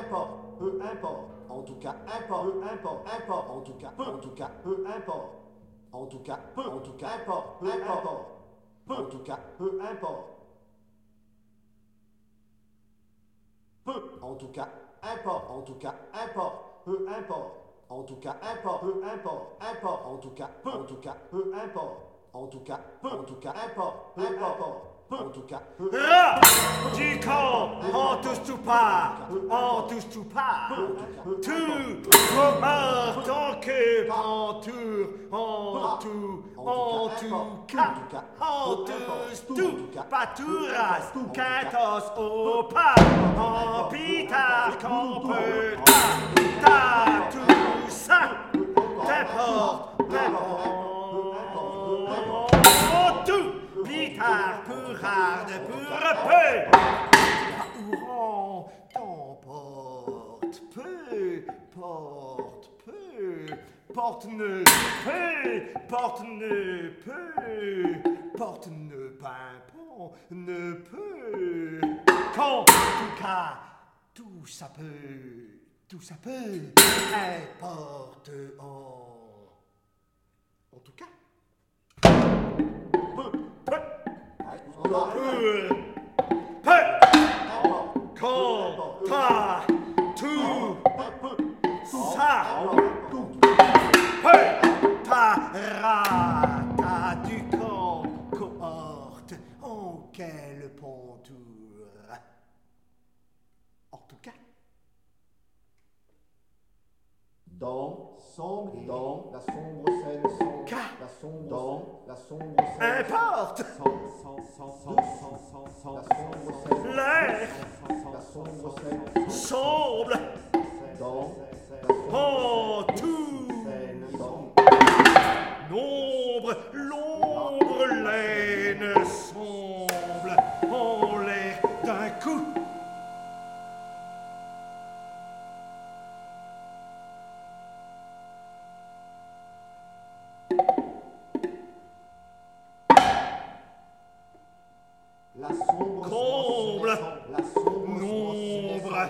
importe, peu importe, en tout cas, importe, peu importe, importe, en tout cas, peu importe, en tout cas, peu, en tout cas, importe, peu importe, peu, en tout cas, peu importe, peu, en tout cas, importe, en tout cas, importe, peu importe, en tout cas, importe, peu importe, importe, en tout cas, peu, en tout cas, peu importe, en tout cas, peu, en tout cas, importe, peu importe, peu, en tout cas, peu, Ra, du camp, en tous tout pas, en tous tout pas. Tout, mort, tant que, en tout cas, en tous tout, paturas, quintos, au pas, en pitard, qu'on peut, ta, tout ça, t'importe, tout, pitard, pour rare, pour peu. Ouran, t'emporte peu, porte peu, porte-ne peu, porte-ne peu, porte-ne pimpon, ne peut. Quand, en tout cas, tout ça peut, importe en tout cas. Quand, ta, tout, ça, ta, ra, ta, du camp, cohorte, en quelle ponture. En tout cas. dans, sombre, dans, la sombre scène, sombre, la sombre, dans, la sombre scène, Importe. la sombre scène, L'air la sombre scène, semble dans, en tout. dans, L'ombre laine semble en l'air d'un coup. la sombre Comble. la sombre Nombre.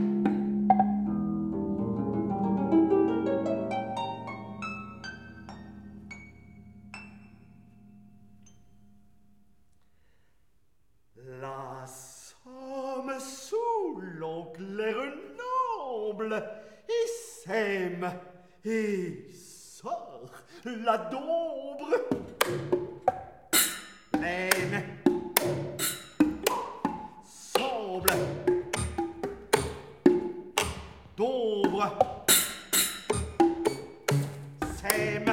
La somme sous l'anglaire noble et sème et sort la dombre. Laine semble d'ombre sème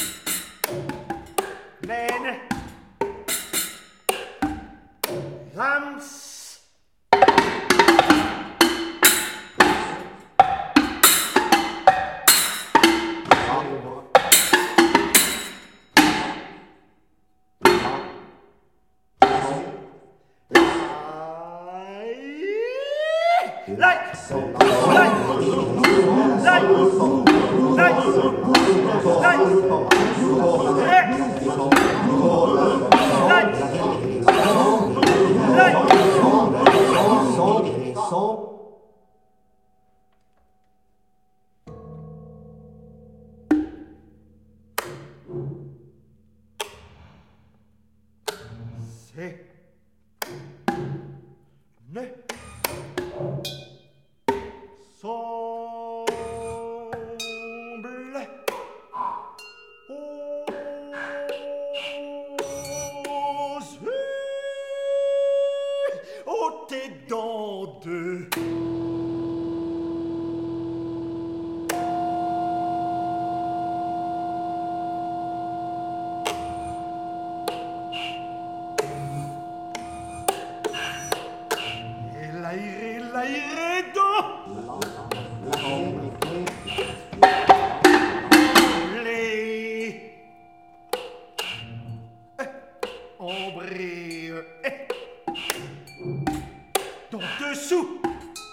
laine lance c'est ne semble aux tes dents de l'air dans les ombrés dans dessous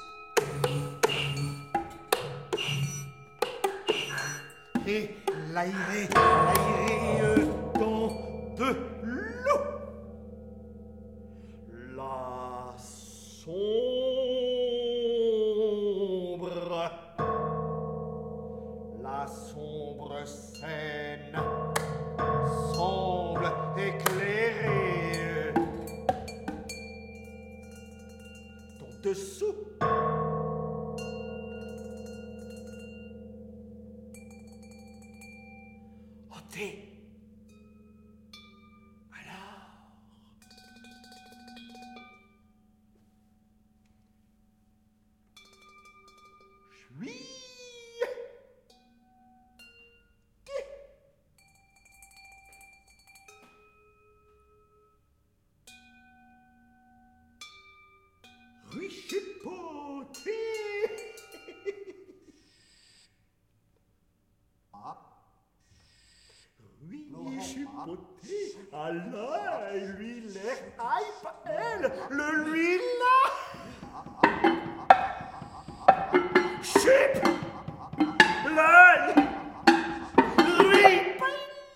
et l'aéré dans de l'eau. La sombre dessous. Ôtez. Alors. Je suis. Richipoté. Richipoté. Allah, lui, l'air, aïe, elle, le lui, là. Chip. L'œil. Rip.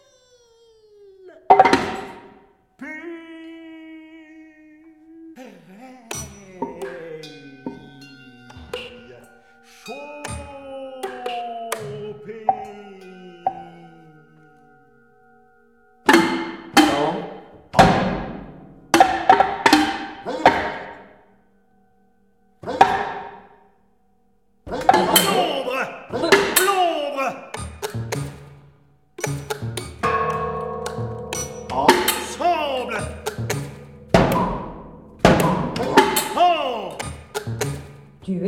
Tuer.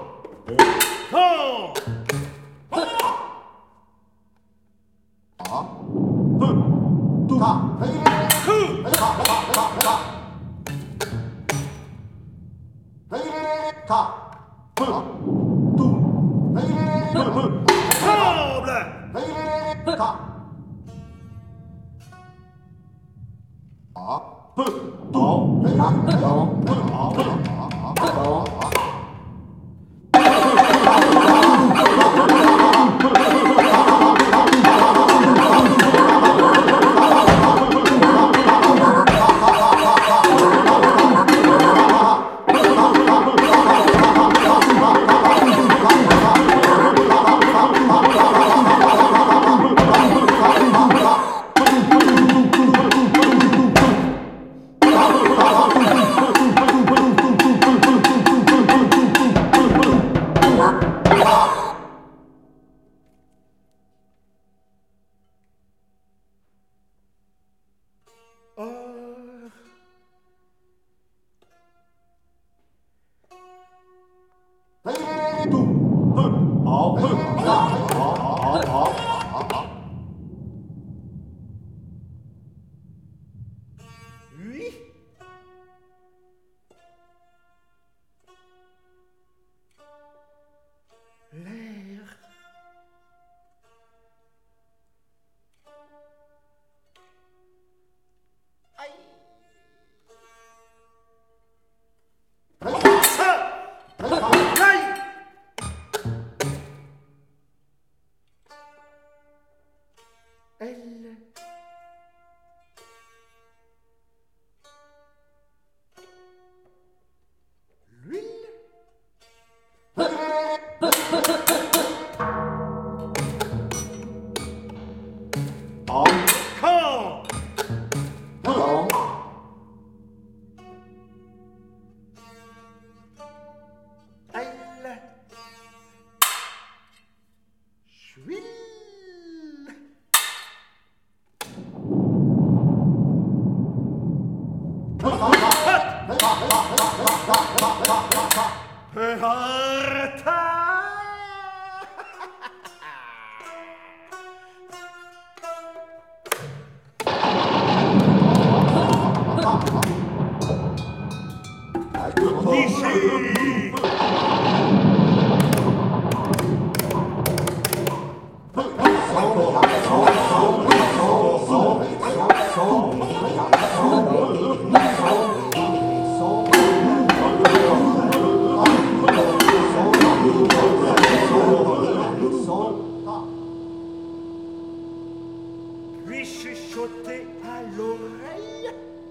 Lui chuchoter à l'oreille.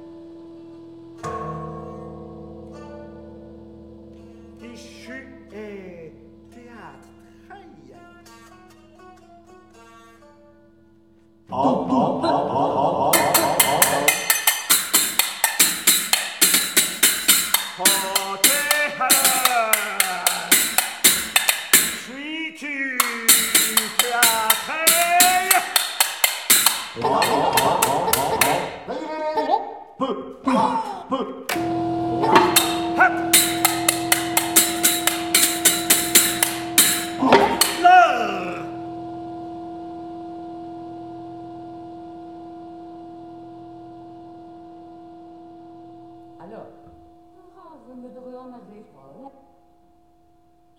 Ici est théâtre. Chantez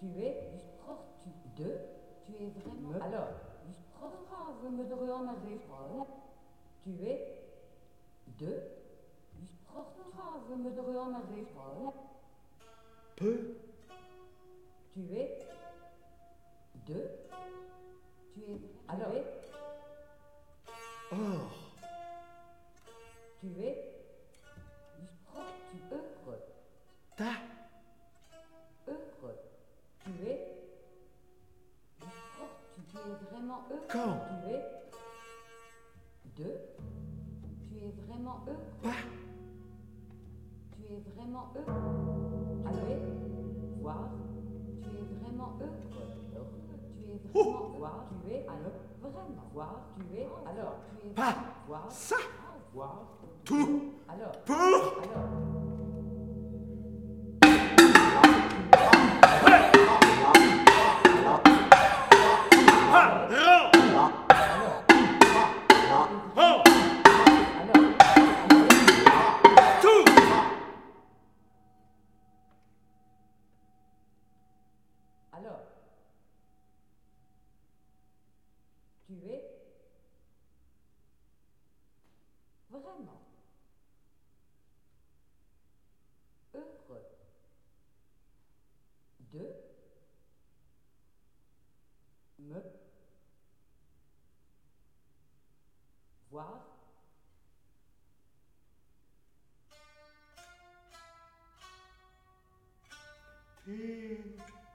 Tu es du sport, tu deux. Tu es vraiment. Alors, du sport, vous me devez en arriver. Tu es deux. Du sport, vous me devez en arriver. Peu. Tu es deux. Tu es. Alors, Or. tu es du sport, tu heureux. Ta. Heureux. Tu es du sport, tu es vraiment heureux. Quand. Tu es deux. Tu es vraiment heureux. Pas. Tu es vraiment heureux. Tu es voir. Tu es vraiment heureux. Tu es vraiment voir. Tu es alors vraiment voir. Tu es alors. Tu es Pas. voir. Ça. Voir. Tout. Alors. Pour. Alors. Ha. Ran. Ran. Tout. Alors. Tu es vraiment heureux de me voir Et